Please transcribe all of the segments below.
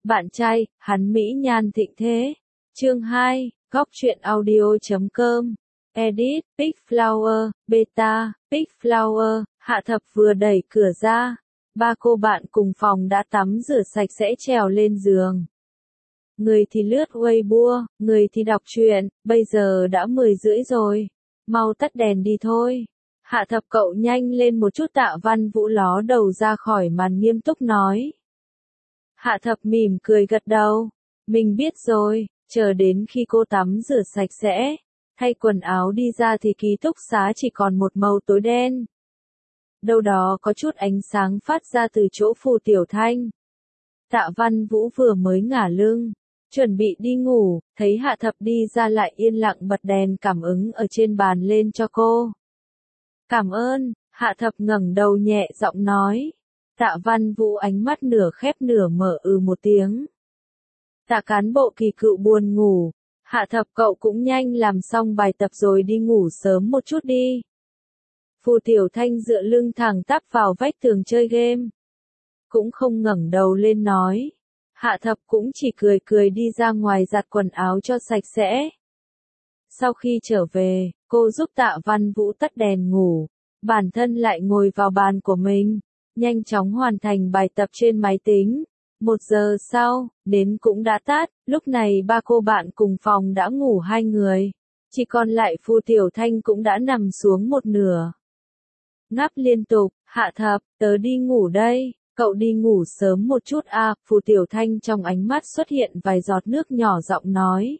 Bạn trai, hắn mỹ nhan thịnh thế. Chương 2, góc truyện audio.com. Edit, Big Flower, Beta, Big Flower. Hạ Thập vừa đẩy cửa ra. Ba cô bạn cùng phòng đã tắm rửa sạch sẽ trèo lên giường. Người thì lướt Weibo, người thì đọc truyện, bây giờ đã 10 rưỡi rồi. Mau tắt đèn đi thôi. Hạ Thập cậu nhanh lên một chút. Tạ Văn Vũ ló đầu ra khỏi màn nghiêm túc nói. Hạ Thập mỉm cười gật đầu. Mình biết rồi, chờ đến khi cô tắm rửa sạch sẽ, thay quần áo đi ra thì ký túc xá chỉ còn một màu tối đen. Đâu đó có chút ánh sáng phát ra từ chỗ Phù Tiểu Thanh. Tạ Văn Vũ vừa mới ngả lưng, chuẩn bị đi ngủ, thấy Hạ Thập đi ra lại yên lặng bật đèn cảm ứng ở trên bàn lên cho cô. Cảm ơn, Hạ Thập ngẩng đầu nhẹ giọng nói. Tạ Văn Vũ ánh mắt nửa khép nửa mở một tiếng. Tạ cán bộ Kỳ Cựu buồn ngủ. Hạ Thập cậu cũng nhanh làm xong bài tập rồi đi ngủ sớm một chút đi. Phù Tiểu Thanh dựa lưng thẳng tắp vào vách tường chơi game. Cũng không ngẩng đầu lên nói. Hạ Thập cũng chỉ cười cười đi ra ngoài giặt quần áo cho sạch sẽ. Sau khi trở về, cô giúp Tạ Văn Vũ tắt đèn ngủ. Bản thân lại ngồi vào bàn của mình, nhanh chóng hoàn thành bài tập trên máy tính. 1 giờ sau, nến cũng đã tắt, lúc này ba cô bạn cùng phòng đã ngủ 2 người. Chỉ còn lại Phù Tiểu Thanh cũng đã nằm xuống một nửa. Ngáp liên tục, Hạ Thập, tớ đi ngủ đây, cậu đi ngủ sớm một chút à, Phù Tiểu Thanh trong ánh mắt xuất hiện vài giọt nước nhỏ giọng nói.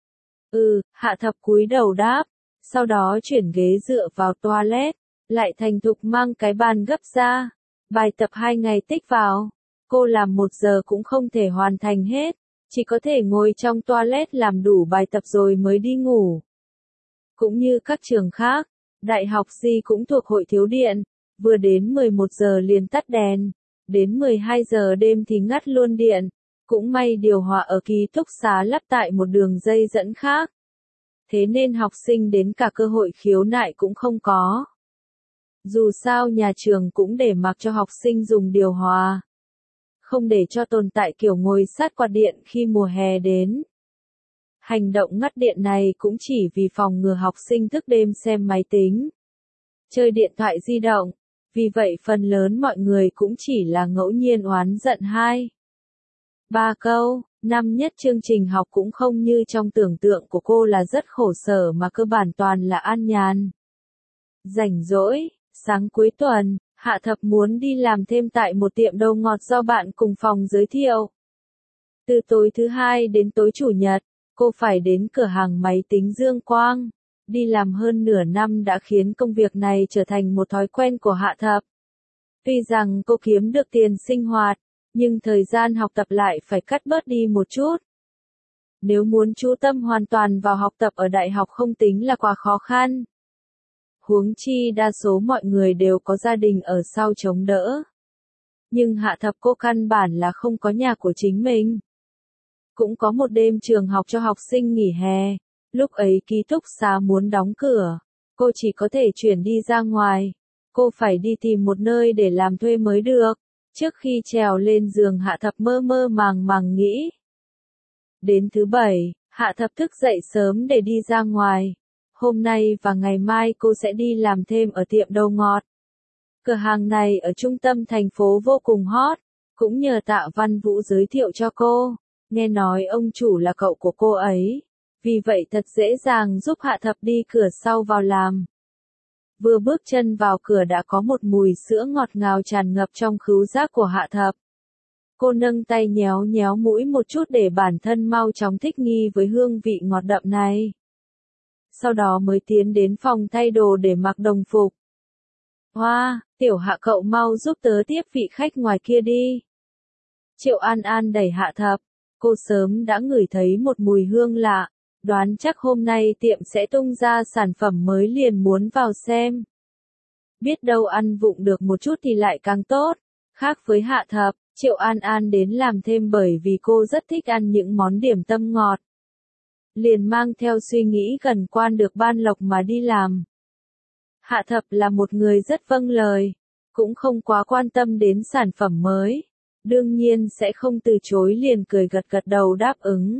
Hạ Thập cúi đầu đáp, sau đó chuyển ghế dựa vào toilet, lại thành thục mang cái bàn gấp ra. Bài tập 2 ngày tích vào, cô làm 1 giờ cũng không thể hoàn thành hết, chỉ có thể ngồi trong toilet làm đủ bài tập rồi mới đi ngủ. Cũng như các trường khác, đại học gì cũng thuộc hội thiếu điện, vừa đến 11 giờ liền tắt đèn, đến 12 giờ đêm thì ngắt luôn điện, cũng may điều hòa ở ký túc xá lắp tại một đường dây dẫn khác. Thế nên học sinh đến cả cơ hội khiếu nại cũng không có. Dù sao nhà trường cũng để mặc cho học sinh dùng điều hòa. Không để cho tồn tại kiểu ngồi sát quạt điện khi mùa hè đến. Hành động ngắt điện này cũng chỉ vì phòng ngừa học sinh thức đêm xem máy tính, chơi điện thoại di động. Vì vậy phần lớn mọi người cũng chỉ là ngẫu nhiên oán giận 2-3 câu. Năm nhất chương trình học cũng không như trong tưởng tượng của cô là rất khổ sở mà cơ bản toàn là an nhàn. Rảnh rỗi, sáng cuối tuần, Hạ Thập muốn đi làm thêm tại một tiệm đồ ngọt do bạn cùng phòng giới thiệu. Từ tối thứ Hai đến tối Chủ nhật, cô phải đến cửa hàng máy tính Dương Quang. Đi làm hơn nửa năm đã khiến công việc này trở thành một thói quen của Hạ Thập. Tuy rằng cô kiếm được tiền sinh hoạt, nhưng thời gian học tập lại phải cắt bớt đi một chút. Nếu muốn chú tâm hoàn toàn vào học tập ở đại học không tính là quá khó khăn. Huống chi đa số mọi người đều có gia đình ở sau chống đỡ. Nhưng Hạ Thập cô căn bản là không có nhà của chính mình. Cũng có một đêm trường học cho học sinh nghỉ hè. Lúc ấy ký túc xá muốn đóng cửa, cô chỉ có thể chuyển đi ra ngoài. Cô phải đi tìm một nơi để làm thuê mới được. Trước khi trèo lên giường Hạ Thập mơ mơ màng nghĩ. Đến thứ Bảy, Hạ Thập thức dậy sớm để đi ra ngoài. Hôm nay và ngày mai cô sẽ đi làm thêm ở tiệm đồ ngọt. Cửa hàng này ở trung tâm thành phố vô cùng hot, cũng nhờ Tạ Văn Vũ giới thiệu cho cô. Nghe nói ông chủ là cậu của cô ấy. Vì vậy thật dễ dàng giúp Hạ Thập đi cửa sau vào làm. Vừa bước chân vào cửa đã có một mùi sữa ngọt ngào tràn ngập trong khứu giác của Hạ Thập. Cô nâng tay nhéo nhéo mũi một chút để bản thân mau chóng thích nghi với hương vị ngọt đậm này. Sau đó mới tiến đến phòng thay đồ để mặc đồng phục. Hoa, Tiểu Hạ cậu mau giúp tớ tiếp vị khách ngoài kia đi. Triệu An An đẩy Hạ Thập. Cô sớm đã ngửi thấy một mùi hương lạ. Đoán chắc hôm nay tiệm sẽ tung ra sản phẩm mới liền muốn vào xem. Biết đâu ăn vụng được một chút thì lại càng tốt. Khác với Hạ Thập, Triệu An An đến làm thêm bởi vì cô rất thích ăn những món điểm tâm ngọt. Liền mang theo suy nghĩ gần quan được ban lộc mà đi làm. Hạ Thập là một người rất vâng lời, cũng không quá quan tâm đến sản phẩm mới. đương nhiên sẽ không từ chối, liền cười gật gật đầu đáp ứng.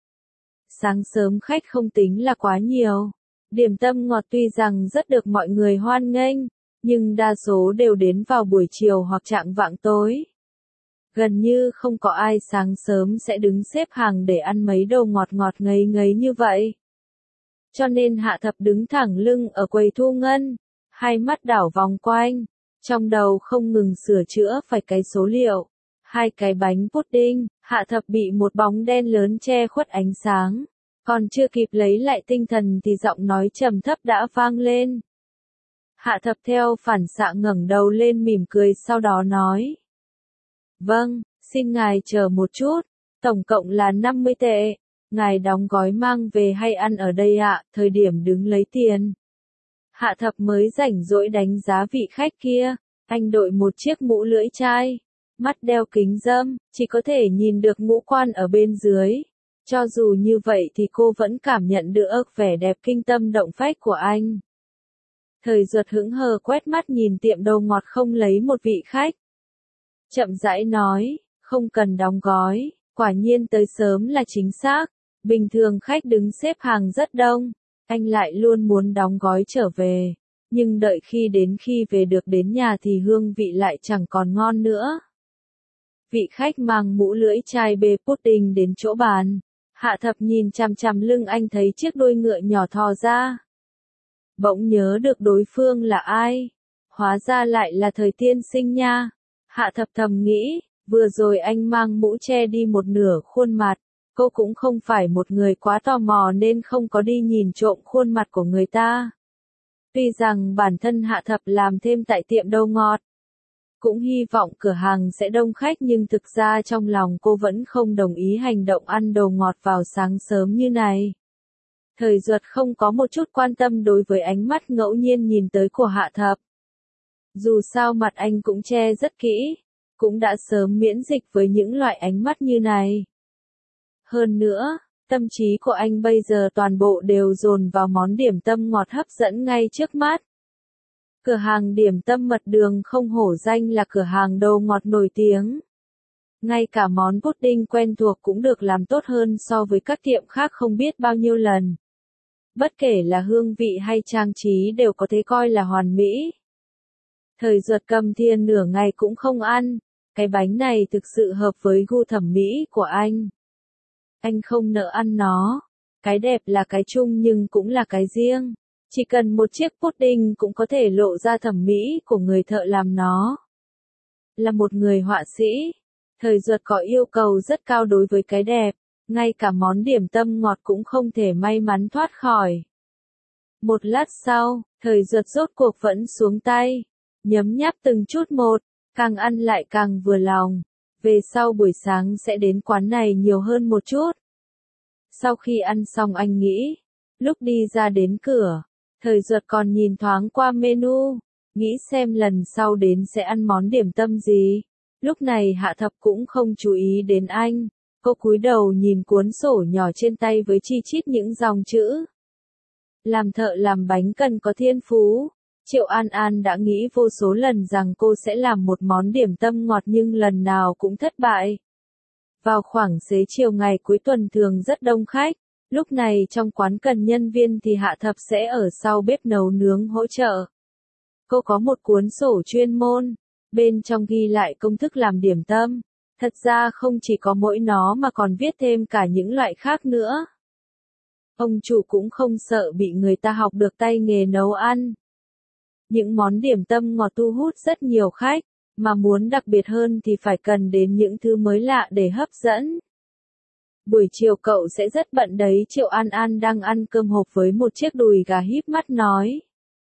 Sáng sớm khách không tính là quá nhiều. Điểm tâm ngọt tuy rằng rất được mọi người hoan nghênh, nhưng đa số đều đến vào buổi chiều hoặc chạng vạng tối. Gần như không có ai sáng sớm sẽ đứng xếp hàng để ăn mấy đồ ngọt ngọt ngấy ngấy như vậy. Cho nên Hạ Thập đứng thẳng lưng ở quầy thu ngân, hai mắt đảo vòng quanh, trong đầu không ngừng sửa chữa phải cái số liệu. Hai cái bánh pudding, Hạ Thập bị một bóng đen lớn che khuất ánh sáng. Còn chưa kịp lấy lại tinh thần thì giọng nói trầm thấp đã vang lên. Hạ Thập theo phản xạ ngẩng đầu lên mỉm cười sau đó nói. Vâng, xin ngài chờ một chút, tổng cộng là 50 tệ. Ngài đóng gói mang về hay ăn ở đây ạ? Thời điểm đứng lấy tiền. Hạ Thập mới rảnh rỗi đánh giá vị khách kia. Anh đội một chiếc mũ lưỡi chai, mắt đeo kính râm, chỉ có thể nhìn được ngũ quan ở bên dưới. Cho dù như vậy thì cô vẫn cảm nhận được vẻ đẹp kinh tâm động phách của anh. Thời Duật hững hờ quét mắt nhìn tiệm đồ ngọt không lấy một vị khách. Chậm rãi nói, không cần đóng gói, quả nhiên tới sớm là chính xác. Bình thường khách đứng xếp hàng rất đông, anh lại luôn muốn đóng gói trở về. Nhưng đợi khi về được đến nhà thì hương vị lại chẳng còn ngon nữa. Vị khách mang mũ lưỡi chai bê pudding đến chỗ bàn. Hạ Thập nhìn chằm chằm lưng anh thấy chiếc đuôi ngựa nhỏ thò ra. Bỗng nhớ được đối phương là ai. Hóa ra lại là Thời tiên sinh nha. Hạ Thập thầm nghĩ, vừa rồi anh mang mũ che đi một nửa khuôn mặt. Cô cũng không phải một người quá tò mò nên không có đi nhìn trộm khuôn mặt của người ta. Tuy rằng bản thân Hạ Thập làm thêm tại tiệm đồ ngọt, cũng hy vọng cửa hàng sẽ đông khách nhưng thực ra trong lòng cô vẫn không đồng ý hành động ăn đồ ngọt vào sáng sớm như này. Thời Duật không có một chút quan tâm đối với ánh mắt ngẫu nhiên nhìn tới của Hạ Thập. Dù sao mặt anh cũng che rất kỹ, cũng đã sớm miễn dịch với những loại ánh mắt như này. Hơn nữa, tâm trí của anh bây giờ toàn bộ đều dồn vào món điểm tâm ngọt hấp dẫn ngay trước mắt. Cửa hàng điểm tâm mật đường không hổ danh là cửa hàng đồ ngọt nổi tiếng. Ngay cả món pudding quen thuộc cũng được làm tốt hơn so với các tiệm khác không biết bao nhiêu lần. Bất kể là hương vị hay trang trí đều có thể coi là hoàn mỹ. Thời Duật cầm thìa nửa ngày cũng không ăn, cái bánh này thực sự hợp với gu thẩm mỹ của anh. Anh không nỡ ăn nó, cái đẹp là cái chung nhưng cũng là cái riêng. Chỉ cần một chiếc pudding cũng có thể lộ ra thẩm mỹ của người thợ làm nó. Là một người họa sĩ, Thời Duật có yêu cầu rất cao đối với cái đẹp, ngay cả món điểm tâm ngọt cũng không thể may mắn thoát khỏi. Một lát sau, Thời Duật rốt cuộc vẫn xuống tay, nhấm nháp từng chút một, càng ăn lại càng vừa lòng. Về sau buổi sáng sẽ đến quán này nhiều hơn một chút. Sau khi ăn xong anh nghĩ, lúc đi ra đến cửa, Thời Duật còn nhìn thoáng qua menu, nghĩ xem lần sau đến sẽ ăn món điểm tâm gì. Lúc này Hạ Thập cũng không chú ý đến anh, cô cúi đầu nhìn cuốn sổ nhỏ trên tay với chi chít những dòng chữ. Làm thợ làm bánh cần có thiên phú. Triệu An An đã nghĩ vô số lần rằng cô sẽ làm một món điểm tâm ngọt nhưng lần nào cũng thất bại. Vào khoảng xế chiều ngày cuối tuần thường rất đông khách, lúc này trong quán cần nhân viên thì Hạ Thập sẽ ở sau bếp nấu nướng hỗ trợ. Cô có một cuốn sổ chuyên môn, bên trong ghi lại công thức làm điểm tâm, thật ra không chỉ có mỗi nó mà còn viết thêm cả những loại khác nữa. Ông chủ cũng không sợ bị người ta học được tay nghề nấu ăn. Những món điểm tâm ngọt thu hút rất nhiều khách, mà muốn đặc biệt hơn thì phải cần đến những thứ mới lạ để hấp dẫn. Buổi chiều cậu sẽ rất bận đấy. Triệu An An đang ăn cơm hộp với một chiếc đùi gà híp mắt nói.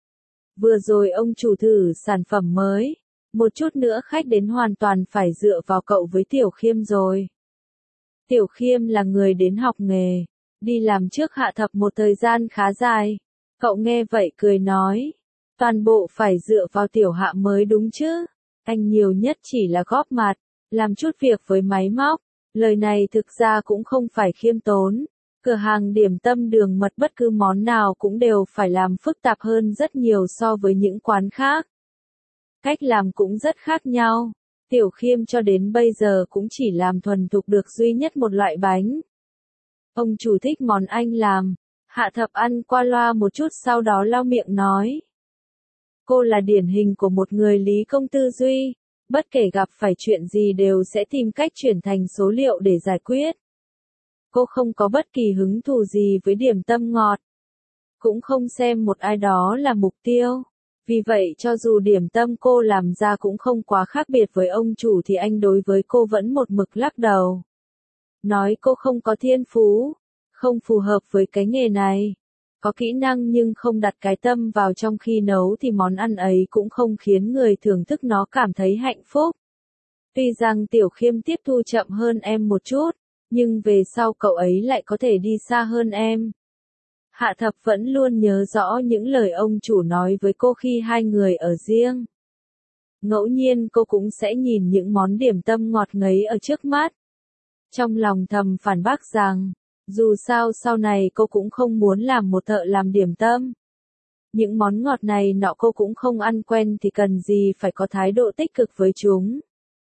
Vừa rồi ông chủ thử sản phẩm mới, một chút nữa khách đến hoàn toàn phải dựa vào cậu với Tiểu Khiêm rồi. Tiểu Khiêm là người đến học nghề, đi làm trước Hạ Thập một thời gian khá dài. Cậu nghe vậy cười nói. Toàn bộ phải dựa vào Tiểu Hạ mới đúng chứ. Anh nhiều nhất chỉ là góp mặt, làm chút việc với máy móc. Lời này thực ra cũng không phải khiêm tốn. Cửa hàng điểm tâm đường mật bất cứ món nào cũng đều phải làm phức tạp hơn rất nhiều so với những quán khác. Cách làm cũng rất khác nhau. Tiểu Khiêm cho đến bây giờ cũng chỉ làm thuần thục được duy nhất một loại bánh. Ông chủ thích món anh làm. Hạ Thập ăn qua loa một chút sau đó lau miệng nói. Cô là điển hình của một người lý công tư duy, bất kể gặp phải chuyện gì đều sẽ tìm cách chuyển thành số liệu để giải quyết. Cô không có bất kỳ hứng thú gì với điểm tâm ngọt, cũng không xem một ai đó là mục tiêu. Vì vậy cho dù điểm tâm cô làm ra cũng không quá khác biệt với ông chủ thì anh đối với cô vẫn một mực lắc đầu. Nói cô không có thiên phú, không phù hợp với cái nghề này. Có kỹ năng nhưng không đặt cái tâm vào trong khi nấu thì món ăn ấy cũng không khiến người thưởng thức nó cảm thấy hạnh phúc. Tuy rằng Tiểu Khiêm tiếp thu chậm hơn em một chút, nhưng về sau cậu ấy lại có thể đi xa hơn em. Hạ Thập vẫn luôn nhớ rõ những lời ông chủ nói với cô khi hai người ở riêng. Ngẫu nhiên cô cũng sẽ nhìn những món điểm tâm ngọt ngấy ở trước mắt. Trong lòng thầm phản bác rằng, dù sao sau này cô cũng không muốn làm một thợ làm điểm tâm. Những món ngọt này nọ cô cũng không ăn quen thì cần gì phải có thái độ tích cực với chúng.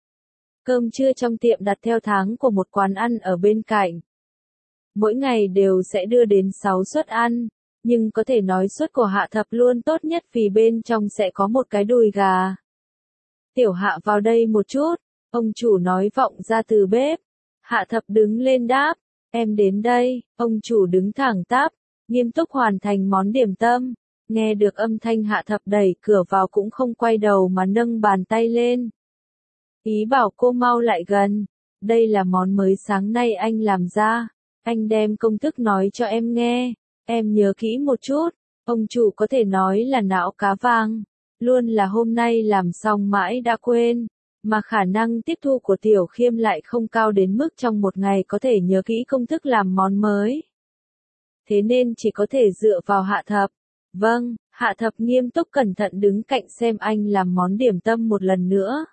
Cơm trưa trong tiệm đặt theo tháng của một quán ăn ở bên cạnh. Mỗi ngày đều sẽ đưa đến 6 suất ăn, nhưng có thể nói suất của Hạ Thập luôn tốt nhất vì bên trong sẽ có một cái đùi gà. Tiểu Hạ vào đây một chút, ông chủ nói vọng ra từ bếp. Hạ Thập đứng lên đáp, em đến đây, ông chủ đứng thẳng tắp, nghiêm túc hoàn thành món điểm tâm. Nghe được âm thanh Hạ Thập đẩy cửa vào cũng không quay đầu mà nâng bàn tay lên. Ý bảo cô mau lại gần, đây là món mới sáng nay anh làm ra, anh đem công thức nói cho em nghe, em nhớ kỹ một chút, ông chủ có thể nói là não cá vàng, luôn là hôm nay làm xong mãi đã quên, mà khả năng tiếp thu của Tiểu Khiêm lại không cao đến mức trong một ngày có thể nhớ kỹ công thức làm món mới. Thế nên chỉ có thể dựa vào Hạ Thập. Vâng, Hạ Thập nghiêm túc cẩn thận đứng cạnh xem anh làm món điểm tâm một lần nữa.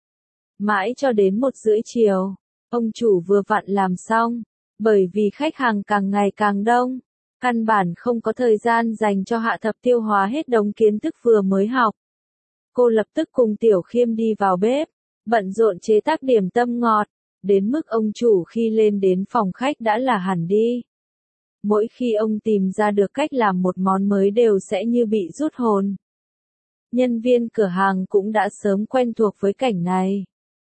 Mãi cho đến 1:30 chiều, ông chủ vừa vặn làm xong, bởi vì khách hàng càng ngày càng đông, căn bản không có thời gian dành cho Hạ Thập tiêu hóa hết đống kiến thức vừa mới học. Cô lập tức cùng Tiểu Khiêm đi vào bếp, bận rộn chế tác điểm tâm ngọt, đến mức ông chủ khi lên đến phòng khách đã là hẳn đi. Mỗi khi ông tìm ra được cách làm một món mới đều sẽ như bị rút hồn. Nhân viên cửa hàng cũng đã sớm quen thuộc với cảnh này.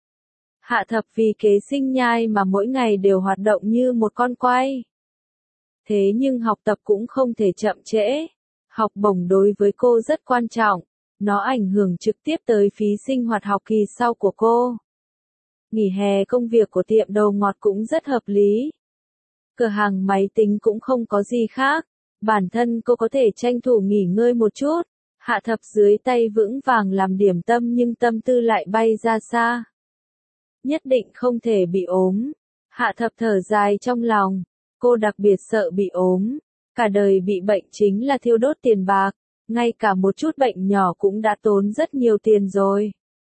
Hạ Thập vì kế sinh nhai mà mỗi ngày đều hoạt động như một con quay. Thế nhưng học tập cũng không thể chậm trễ. Học bổng đối với cô rất quan trọng. Nó ảnh hưởng trực tiếp tới phí sinh hoạt học kỳ sau của cô. Nghỉ hè công việc của tiệm đồ ngọt cũng rất hợp lý. Cửa hàng máy tính cũng không có gì khác. Bản thân cô có thể tranh thủ nghỉ ngơi một chút. Hạ Thập dưới tay vững vàng làm điểm tâm nhưng tâm tư lại bay ra xa. Nhất định không thể bị ốm. Hạ Thập thở dài trong lòng. Cô đặc biệt sợ bị ốm. Cả đời bị bệnh chính là thiêu đốt tiền bạc. Ngay cả một chút bệnh nhỏ cũng đã tốn rất nhiều tiền rồi.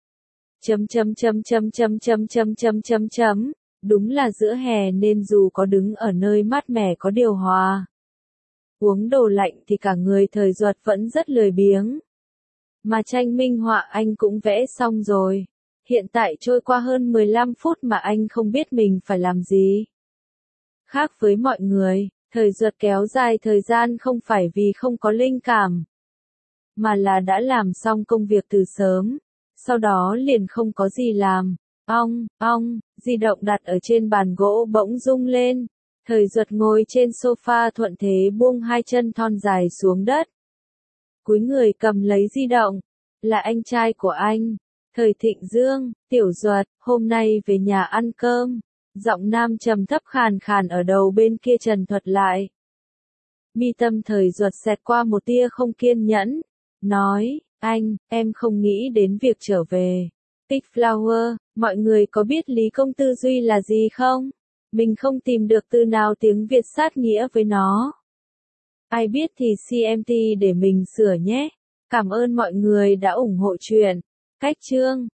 Đúng là giữa hè nên dù có đứng ở nơi mát mẻ có điều hòa, uống đồ lạnh thì cả người thời ruột vẫn rất lười biếng. Mà tranh minh họa anh cũng vẽ xong rồi. Hiện tại trôi qua hơn 15 phút mà anh không biết mình phải làm gì. Khác với mọi người, thời ruột kéo dài thời gian không phải vì không có linh cảm, mà là đã làm xong công việc từ sớm, sau đó liền không có gì làm. Di động đặt ở trên bàn gỗ bỗng rung lên. Thời Duật ngồi trên sofa thuận thế buông hai chân thon dài xuống đất. Cúi người cầm lấy di động. Là anh trai của anh. Thời Thịnh Dương, Tiểu Duật, hôm nay về nhà ăn cơm. Giọng nam trầm thấp khàn khàn ở đầu bên kia trần thuật lại. Mi tâm Thời Duật xẹt qua một tia không kiên nhẫn. Nói, anh, em không nghĩ đến việc trở về. Big Flower, mọi người có biết Lý Công tư duy là gì không? Mình không tìm được từ nào tiếng Việt sát nghĩa với nó. Ai biết thì CMT để mình sửa nhé. Cảm ơn mọi người đã ủng hộ chuyện. Cách chương